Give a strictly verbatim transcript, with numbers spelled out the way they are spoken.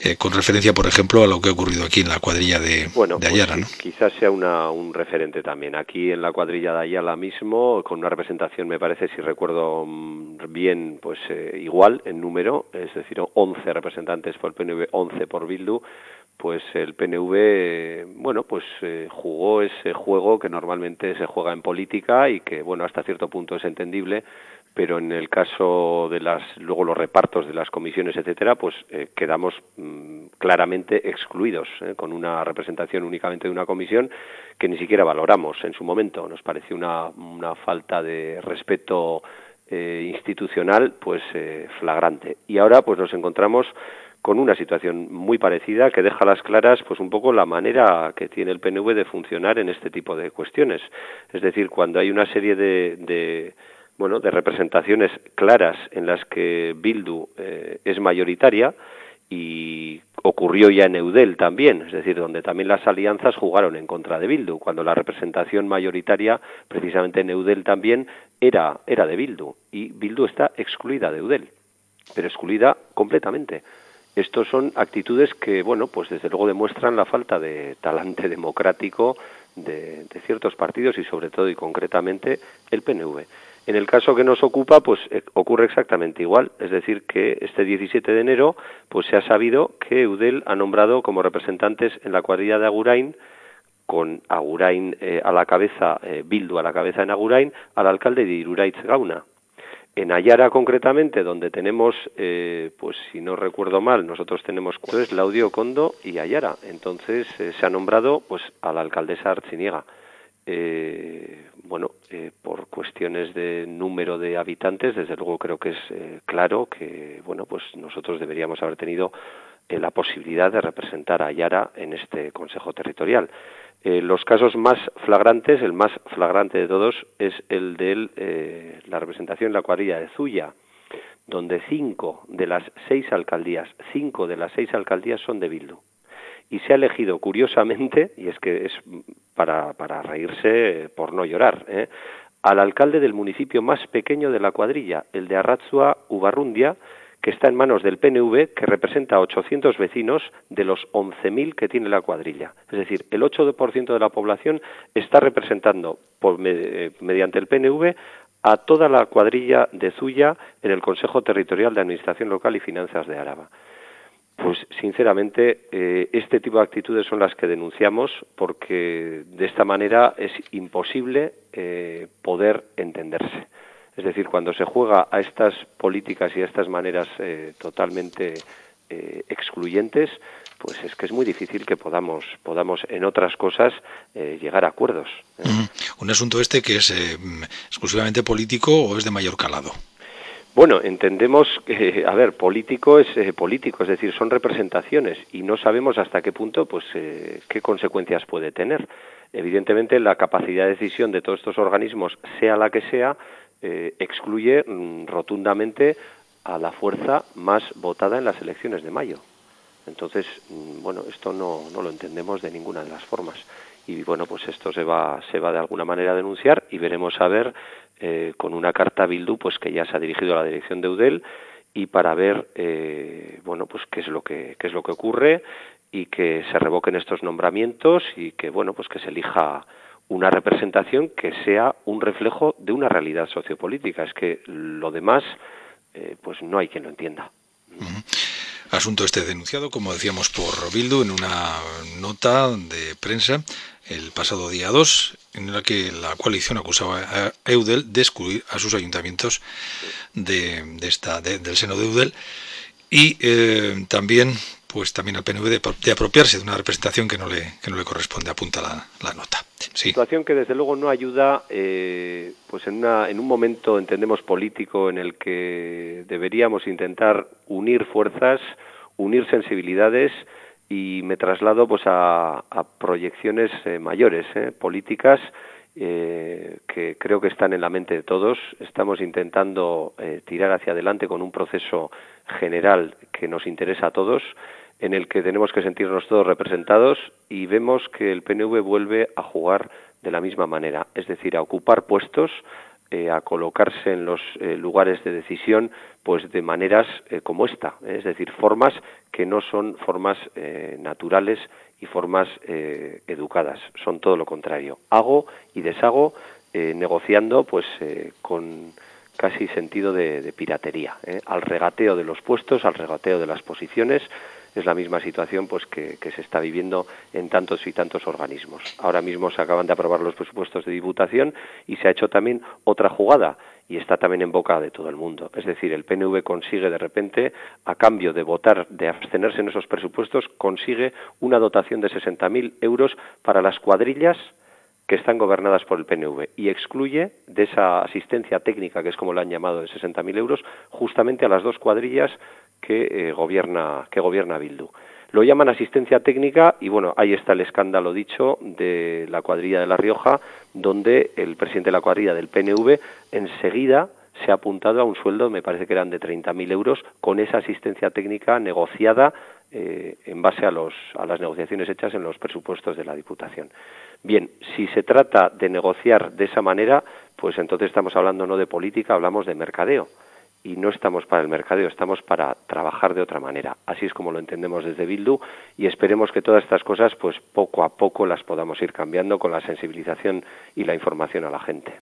eh, con referencia, por ejemplo, a lo que ha ocurrido aquí en la cuadrilla de, bueno, de Ayala, pues, ¿no? Quizás sea una, un referente también. Aquí en la cuadrilla de Ayala mismo, con una representación, me parece, si recuerdo bien, pues eh, igual en número, es decir, once representantes por el P N V, once por Bildu, pues el P N V, eh, bueno, pues eh, jugó ese juego que normalmente se juega en política y que, bueno, hasta cierto punto es entendible, pero en el caso de las luego los repartos de las comisiones, etcétera, pues eh, quedamos mmm, claramente excluidos, eh, con una representación únicamente de una comisión que ni siquiera valoramos en su momento. Nos pareció una, una falta de respeto eh, institucional, pues eh, flagrante. Y ahora, pues nos encontramos con una situación muy parecida que deja a las claras pues un poco la manera que tiene el P N V de funcionar en este tipo de cuestiones. Es decir, cuando hay una serie de, de bueno, de representaciones claras en las que Bildu eh, es mayoritaria, y ocurrió ya en Eudel también, es decir, donde también las alianzas jugaron en contra de Bildu, cuando la representación mayoritaria, precisamente en Eudel también, era, era de Bildu, y Bildu está excluida de Eudel, pero excluida completamente. Estos son actitudes que, bueno, pues desde luego demuestran la falta de talante democrático de, de ciertos partidos y sobre todo y concretamente el P N V. En el caso que nos ocupa, pues eh, ocurre exactamente igual, es decir, que este diecisiete de enero pues se ha sabido que Eudel ha nombrado como representantes en la cuadrilla de Agurain, con Agurain eh, a la cabeza, eh, Bildu a la cabeza en Agurain, al alcalde de Iruraiz Gauna. En Ayara, concretamente, donde tenemos, eh, pues si no recuerdo mal, nosotros tenemos pues, Laudio, Kondo y Ayara. Entonces eh, se ha nombrado pues a la alcaldesa Artziniega. Eh, bueno, eh, por cuestiones de número de habitantes, desde luego creo que es eh, claro que, bueno, pues nosotros deberíamos haber tenido eh, la posibilidad de representar a Ayara en este Consejo Territorial. Eh, los casos más flagrantes, el más flagrante de todos, es el de eh, la representación en la cuadrilla de Zuya, donde cinco de las seis alcaldías, cinco de las seis alcaldías son de Bildu. Y se ha elegido, curiosamente, y es que es para, para reírse por no llorar, ¿eh? al alcalde del municipio más pequeño de la cuadrilla, el de Arratzua Ubarrundia, que está en manos del P N V, que representa a ochocientos vecinos de los once mil que tiene la cuadrilla. Es decir, el ocho por ciento de la población está representando por, eh, mediante el P N V a toda la cuadrilla de Zuya en el Consejo Territorial de Administración Local y Finanzas de Araba. Pues sinceramente eh, este tipo de actitudes son las que denunciamos, porque de esta manera es imposible eh, poder entenderse. Es decir, cuando se juega a estas políticas y a estas maneras eh, totalmente eh, excluyentes, pues es que es muy difícil que podamos, podamos en otras cosas eh, llegar a acuerdos. ¿eh? Mm, un asunto este que es eh, exclusivamente político o es de mayor calado. Bueno, entendemos que, a ver, político es eh, político, es decir, son representaciones y no sabemos hasta qué punto, pues, eh, qué consecuencias puede tener. Evidentemente, la capacidad de decisión de todos estos organismos, sea la que sea, eh, excluye mm, rotundamente a la fuerza más votada en las elecciones de mayo. Entonces, mm, bueno, esto no, no lo entendemos de ninguna de las formas. Y bueno, pues esto se va, se va de alguna manera a denunciar y veremos a ver eh, con una carta a Bildu, pues que ya se ha dirigido a la dirección de Eudel y para ver, eh, bueno, pues qué es lo que, qué es lo que ocurre y que se revoquen estos nombramientos y que, bueno, pues que se elija una representación que sea un reflejo de una realidad sociopolítica. Es que lo demás, eh, pues no hay quien lo entienda. Uh-huh. Asunto este denunciado, como decíamos, por Bildu en una nota de prensa el pasado día dos, en la que la coalición acusaba a Eudel de excluir a sus ayuntamientos de, de esta de, del seno de Eudel y eh, también pues también al P N V de, de apropiarse de una representación que no le que no le corresponde, apunta la, la nota. Sí. Situación que desde luego no ayuda, eh, pues en, una, en un momento, entendemos, político en el que deberíamos intentar unir fuerzas, unir sensibilidades, y me traslado pues a, a proyecciones eh, mayores, eh, políticas, eh, que creo que están en la mente de todos. Estamos intentando eh, tirar hacia adelante con un proceso general que nos interesa a todos, en el que tenemos que sentirnos todos representados, y vemos que el P N V vuelve a jugar de la misma manera, es decir, a ocupar puestos eh, a colocarse en los eh, lugares de decisión pues de maneras eh, como esta, ¿eh? Es decir, formas que no son formas eh, naturales y formas eh, educadas, son todo lo contrario. Hago y deshago eh, negociando pues eh, con casi sentido de, de piratería, ¿eh? Al regateo de los puestos, al regateo de las posiciones. Es la misma situación pues que, que se está viviendo en tantos y tantos organismos. Ahora mismo se acaban de aprobar los presupuestos de Diputación y se ha hecho también otra jugada y está también en boca de todo el mundo. Es decir, el P N V consigue de repente, a cambio de votar, de abstenerse en esos presupuestos, consigue una dotación de sesenta mil euros para las cuadrillas que están gobernadas por el P N V y excluye de esa asistencia técnica, que es como lo han llamado, de sesenta mil euros, justamente a las dos cuadrillas que eh, gobierna que gobierna Bildu. Lo llaman asistencia técnica y bueno, ahí está el escándalo dicho de la cuadrilla de La Rioja, donde el presidente de la cuadrilla del P N V enseguida se ha apuntado a un sueldo, me parece que eran de treinta mil euros, con esa asistencia técnica negociada eh, en base a, los, a las negociaciones hechas en los presupuestos de la Diputación. Bien, si se trata de negociar de esa manera, pues entonces estamos hablando no de política, hablamos de mercadeo. Y no estamos para el mercadeo, estamos para trabajar de otra manera. Así es como lo entendemos desde Bildu y esperemos que todas estas cosas, pues poco a poco las podamos ir cambiando con la sensibilización y la información a la gente.